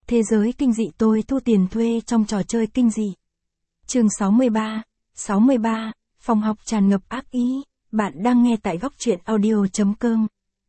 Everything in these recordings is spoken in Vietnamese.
Thế giới kinh dị tôi thu tiền thuê trong trò chơi kinh dị. Chương 63, phòng học tràn ngập ác ý, bạn đang nghe tại góc truyện audio.com.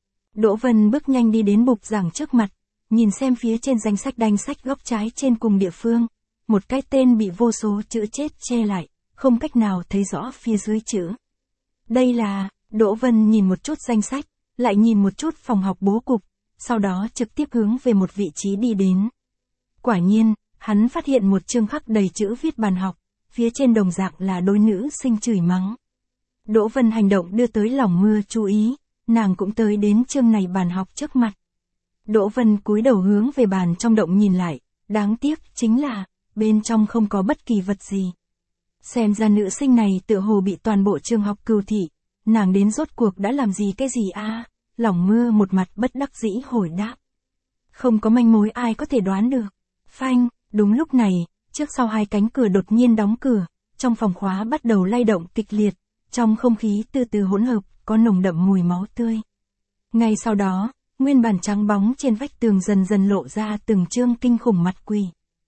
Đỗ Vân bước nhanh đi đến bục giảng trước mặt, nhìn xem phía trên danh sách góc trái trên cùng địa phương, một cái tên bị vô số chữ chết che lại, không cách nào thấy rõ phía dưới chữ. Đây là, Đỗ Vân nhìn một chút danh sách, lại nhìn một chút phòng học bố cục, sau đó trực tiếp hướng về một vị trí đi đến. Quả nhiên, hắn phát hiện một chương khắc đầy chữ viết bàn học, phía trên đồng dạng là đôi nữ sinh chửi mắng. Đỗ Vân hành động đưa tới lòng mưa chú ý, nàng cũng tới đến chương này bàn học trước mặt. Đỗ Vân cúi đầu hướng về bàn trong động nhìn lại, đáng tiếc chính là, bên trong không có bất kỳ vật gì. Xem ra nữ sinh này tựa hồ bị toàn bộ trường học cừu thị, nàng đến rốt cuộc đã làm gì cái gì a? Lòng mưa một mặt bất đắc dĩ hồi đáp. Không có manh mối ai có thể đoán được. Phanh, đúng lúc này, trước sau hai cánh cửa đột nhiên đóng cửa, trong phòng khóa bắt đầu lay động kịch liệt, trong không khí từ từ hỗn hợp, có nồng đậm mùi máu tươi. Ngay sau đó, nguyên bản trắng bóng trên vách tường dần dần lộ ra từng chương kinh khủng mặt quỷ.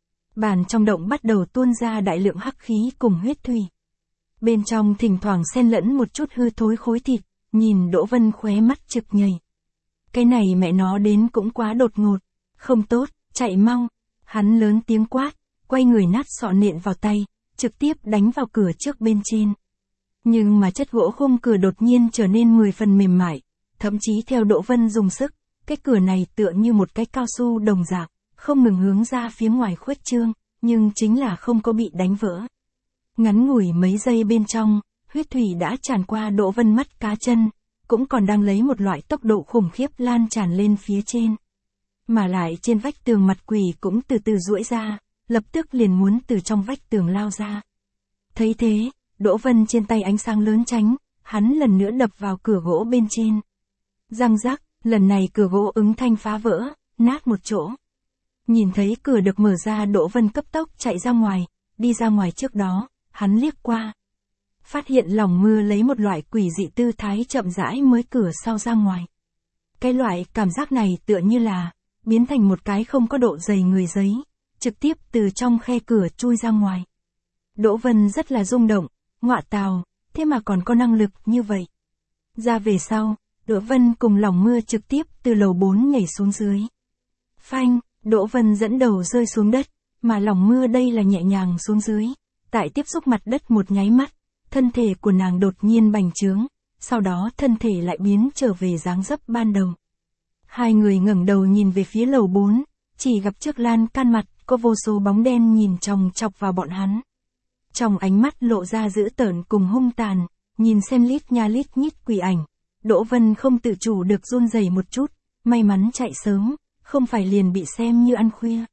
Bàn trong động bắt đầu tuôn ra đại lượng hắc khí cùng huyết thủy. Bên trong thỉnh thoảng xen lẫn một chút hư thối khối thịt, nhìn Đỗ Vân khóe mắt trực nhảy. Cái này mẹ nó đến cũng quá đột ngột, không tốt, chạy mau. Hắn lớn tiếng quát, quay người nát sọ nện vào tay, trực tiếp đánh vào cửa trước bên trên. Nhưng mà chất gỗ khung cửa đột nhiên trở nên 10 phần mềm mại, thậm chí theo Đỗ Vân dùng sức, cái cửa này tựa như một cái cao su đồng dạng, không ngừng hướng ra phía ngoài khuếch trương, nhưng chính là không có bị đánh vỡ. Ngắn ngủi mấy giây bên trong, huyết thủy đã tràn qua Đỗ Vân mắt cá chân, cũng còn đang lấy một loại tốc độ khủng khiếp lan tràn lên phía trên. Mà lại trên vách tường mặt quỷ cũng từ từ duỗi ra, lập tức liền muốn từ trong vách tường lao ra. Thấy thế, Đỗ Vân trên tay ánh sáng lớn tránh, hắn lần nữa đập vào cửa gỗ bên trên. Răng rắc, lần này cửa gỗ ứng thanh phá vỡ, nát một chỗ. Nhìn thấy cửa được mở ra, Đỗ Vân cấp tốc chạy ra ngoài, đi ra ngoài trước đó, hắn liếc qua. Phát hiện lòng mưa lấy một loại quỷ dị tư thái chậm rãi mới cửa sau ra ngoài. Cái loại cảm giác này tựa như là biến thành một cái không có độ dày người giấy, trực tiếp từ trong khe cửa chui ra ngoài. Đỗ Vân rất là rung động, ngọa tào, thế mà còn có năng lực như vậy. Ra về sau, Đỗ Vân cùng lòng mưa trực tiếp từ lầu 4 nhảy xuống dưới. Phanh, Đỗ Vân dẫn đầu rơi xuống đất, mà lòng mưa đây là nhẹ nhàng xuống dưới. Tại tiếp xúc mặt đất một nháy mắt, thân thể của nàng đột nhiên bành trướng, sau đó thân thể lại biến trở về dáng dấp ban đầu. Hai người ngẩng đầu nhìn về phía lầu 4, chỉ gặp trước lan can mặt, có vô số bóng đen nhìn chòng chọc vào bọn hắn. Trong ánh mắt lộ ra dữ tợn cùng hung tàn, nhìn xem lít nha lít nhít quỷ ảnh. Đỗ Vân không tự chủ được run rẩy một chút, may mắn chạy sớm, không phải liền bị xem như ăn khuya.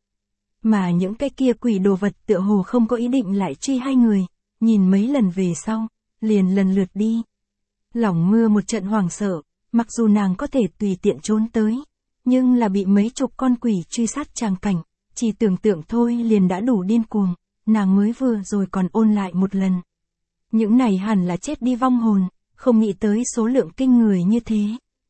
Mà những cái kia quỷ đồ vật tựa hồ không có ý định lại truy hai người, nhìn mấy lần về sau, liền lần lượt đi. Lòng mưa một trận hoảng sợ, mặc dù nàng có thể tùy tiện trốn tới, nhưng là bị mấy chục con quỷ truy sát tràng cảnh, chỉ tưởng tượng thôi liền đã đủ điên cuồng, nàng mới vừa rồi còn ôn lại một lần. Những này hẳn là chết đi vong hồn, không nghĩ tới số lượng kinh người như thế.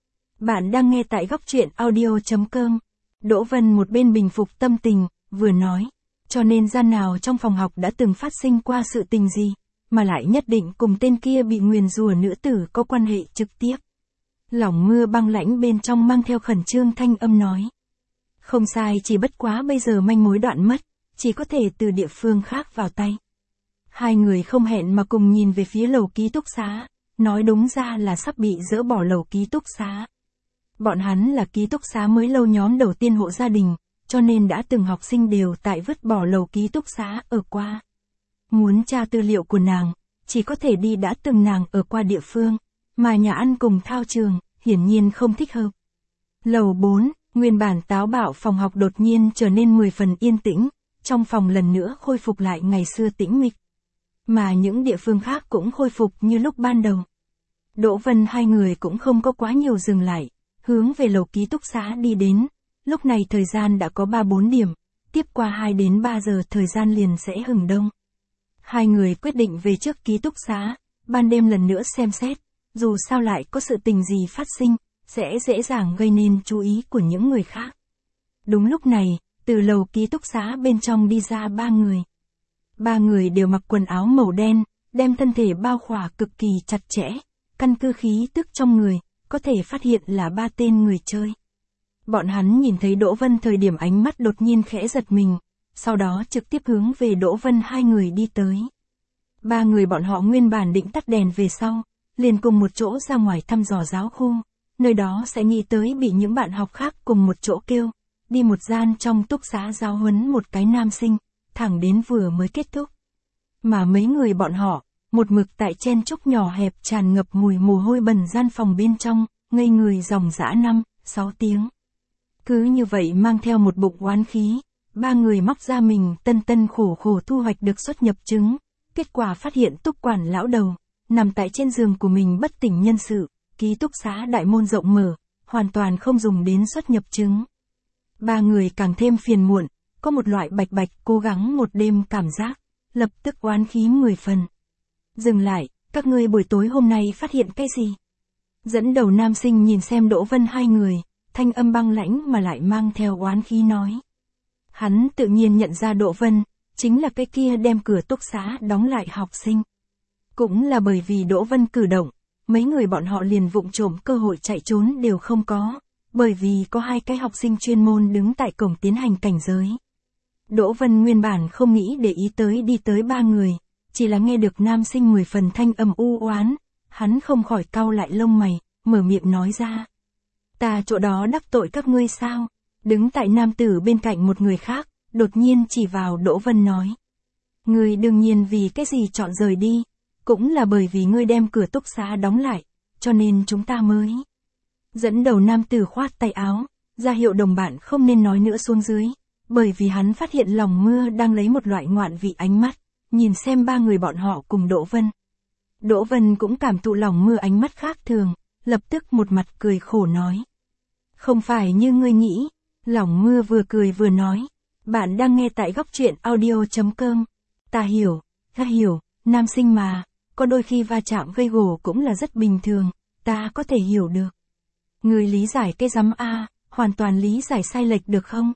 Bạn đang nghe tại góc truyện audio.com. Đỗ Vân một bên bình phục tâm tình, vừa nói, cho nên gian nào trong phòng học đã từng phát sinh qua sự tình gì, mà lại nhất định cùng tên kia bị nguyền rủa nữ tử có quan hệ trực tiếp. Lòng mưa băng lãnh bên trong mang theo khẩn trương thanh âm nói. Không sai, chỉ bất quá bây giờ manh mối đoạn mất, chỉ có thể từ địa phương khác vào tay. Hai người không hẹn mà cùng nhìn về phía lầu ký túc xá, nói đúng ra là sắp bị dỡ bỏ lầu ký túc xá. Bọn hắn là ký túc xá mới lâu nhóm đầu tiên hộ gia đình, cho nên đã từng học sinh đều tại vứt bỏ lầu ký túc xá ở qua. Muốn tra tư liệu của nàng, chỉ có thể đi đã từng nàng ở qua địa phương, mà nhà ăn cùng thao trường, hiển nhiên không thích hợp. Lầu 4, nguyên bản táo bạo phòng học đột nhiên trở nên 10 phần yên tĩnh, trong phòng lần nữa khôi phục lại ngày xưa tĩnh mịch. Mà những địa phương khác cũng khôi phục như lúc ban đầu. Đỗ Vân hai người cũng không có quá nhiều dừng lại, hướng về lầu ký túc xá đi đến. Lúc này thời gian đã có 3-4 điểm, tiếp qua 2 đến 3 giờ thời gian liền sẽ hừng đông. Hai người quyết định về trước ký túc xá, ban đêm lần nữa xem xét, dù sao lại có sự tình gì phát sinh, sẽ dễ dàng gây nên chú ý của những người khác. Đúng lúc này, Từ lầu ký túc xá bên trong đi ra 3 người. 3 người đều mặc quần áo màu đen, đem thân thể bao khỏa cực kỳ chặt chẽ, căn cứ khí tức trong người, có thể phát hiện là 3 tên người chơi. Bọn hắn nhìn thấy Đỗ Vân thời điểm ánh mắt đột nhiên khẽ giật mình, sau đó trực tiếp hướng về Đỗ Vân 2 người đi tới. 3 người bọn họ nguyên bản định tắt đèn về sau, liền cùng một chỗ ra ngoài thăm dò giáo khu, nơi đó sẽ nghĩ tới bị những bạn học khác cùng một chỗ kêu, đi một gian trong túc xá giáo huấn một cái nam sinh, thẳng đến vừa mới kết thúc. Mà mấy người bọn họ, một mực tại chen chúc nhỏ hẹp tràn ngập mùi mồ hôi bẩn gian phòng bên trong, ngây người dòng dã 5-6 tiếng. Cứ như vậy mang theo một bụng oán khí, 3 người móc ra mình tân tân khổ khổ thu hoạch được xuất nhập chứng, kết quả phát hiện túc quản lão đầu, nằm tại trên giường của mình bất tỉnh nhân sự, ký túc xá đại môn rộng mở, hoàn toàn không dùng đến xuất nhập chứng. 3 người càng thêm phiền muộn, có một loại bạch bạch cố gắng một đêm cảm giác, lập tức oán khí 10 phần. Dừng lại, các ngươi buổi tối hôm nay phát hiện cái gì? Dẫn đầu nam sinh nhìn xem Đỗ Vân 2 người, thanh âm băng lãnh mà lại mang theo oán khí nói. Hắn tự nhiên nhận ra Đỗ Vân, chính là cái kia đem cửa túc xá đóng lại học sinh. Cũng là bởi vì Đỗ Vân cử động, mấy người bọn họ liền vụng trộm cơ hội chạy trốn đều không có, bởi vì có 2 cái học sinh chuyên môn đứng tại cổng tiến hành cảnh giới. Đỗ Vân nguyên bản không nghĩ để ý tới đi tới 3 người, chỉ là nghe được nam sinh 10 phần thanh âm u oán, hắn không khỏi cau lại lông mày, mở miệng nói ra. Ta chỗ đó đắc tội các ngươi sao? Đứng tại nam tử bên cạnh một người khác, đột nhiên chỉ vào Đỗ Vân nói. Ngươi đương nhiên vì cái gì chọn rời đi, cũng là bởi vì ngươi đem cửa túc xá đóng lại, cho nên chúng ta mới. Dẫn đầu nam tử khoát tay áo, ra hiệu đồng bạn không nên nói nữa xuống dưới, bởi vì hắn phát hiện lòng mưa đang lấy một loại ngoạn vị ánh mắt, nhìn xem 3 người bọn họ cùng Đỗ Vân. Đỗ Vân cũng cảm thụ lòng mưa ánh mắt khác thường, lập tức một mặt cười khổ nói. Không phải như ngươi nghĩ, lòng mưa vừa cười vừa nói, bạn đang nghe tại góc truyện audio.com. Ta hiểu, nam sinh mà, có đôi khi va chạm gây gổ cũng là rất bình thường, ta có thể hiểu được. Ngươi lý giải cái rắm a, hoàn toàn lý giải sai lệch được không?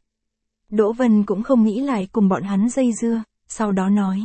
Đỗ Vân cũng không nghĩ lại cùng bọn hắn dây dưa, sau đó nói.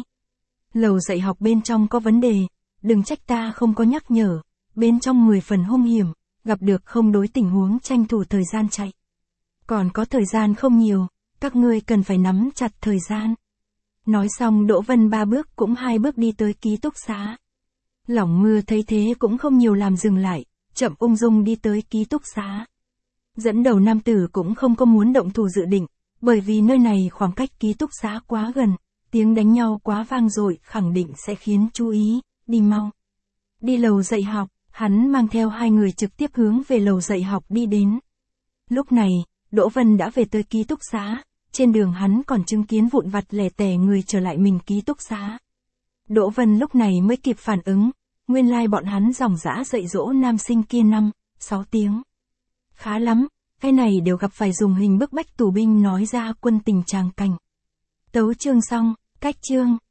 Lầu dạy học bên trong có vấn đề, đừng trách ta không có nhắc nhở, bên trong 10 phần hung hiểm, gặp được không đối tình huống tranh thủ thời gian chạy. Còn có thời gian không nhiều, các ngươi cần phải nắm chặt thời gian. Nói xong Đỗ Vân 3 bước cũng 2 bước đi tới ký túc xá. Lỏng mưa thấy thế cũng không nhiều làm dừng lại, chậm ung dung đi tới ký túc xá. Dẫn đầu nam tử cũng không có muốn động thủ dự định, bởi vì nơi này khoảng cách ký túc xá quá gần, tiếng đánh nhau quá vang dội khẳng định sẽ khiến chú ý, đi mau. Đi lầu dạy học, hắn mang theo 2 người trực tiếp hướng về lầu dạy học đi đến. Lúc này, Đỗ Vân đã về tới ký túc xá, trên đường hắn còn chứng kiến vụn vặt lẻ tẻ người trở lại mình ký túc xá. Đỗ Vân lúc này mới kịp phản ứng, nguyên lai bọn hắn dòng dã dạy dỗ nam sinh kia 5-6 tiếng. Khá lắm, cái này đều gặp phải dùng hình bức bách tù binh nói ra quân tình tràng cảnh. Tấu chương xong, cách chương.